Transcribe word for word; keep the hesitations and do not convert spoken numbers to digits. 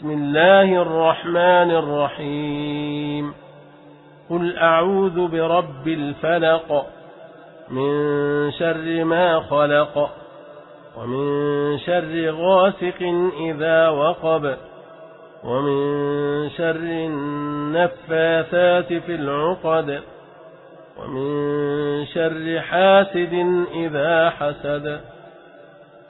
بسم الله الرحمن الرحيم قل أعوذ برب الفلق من شر ما خلق ومن شر غاسق إذا وقب ومن شر النفاثات في العقد ومن شر حاسد إذا حسد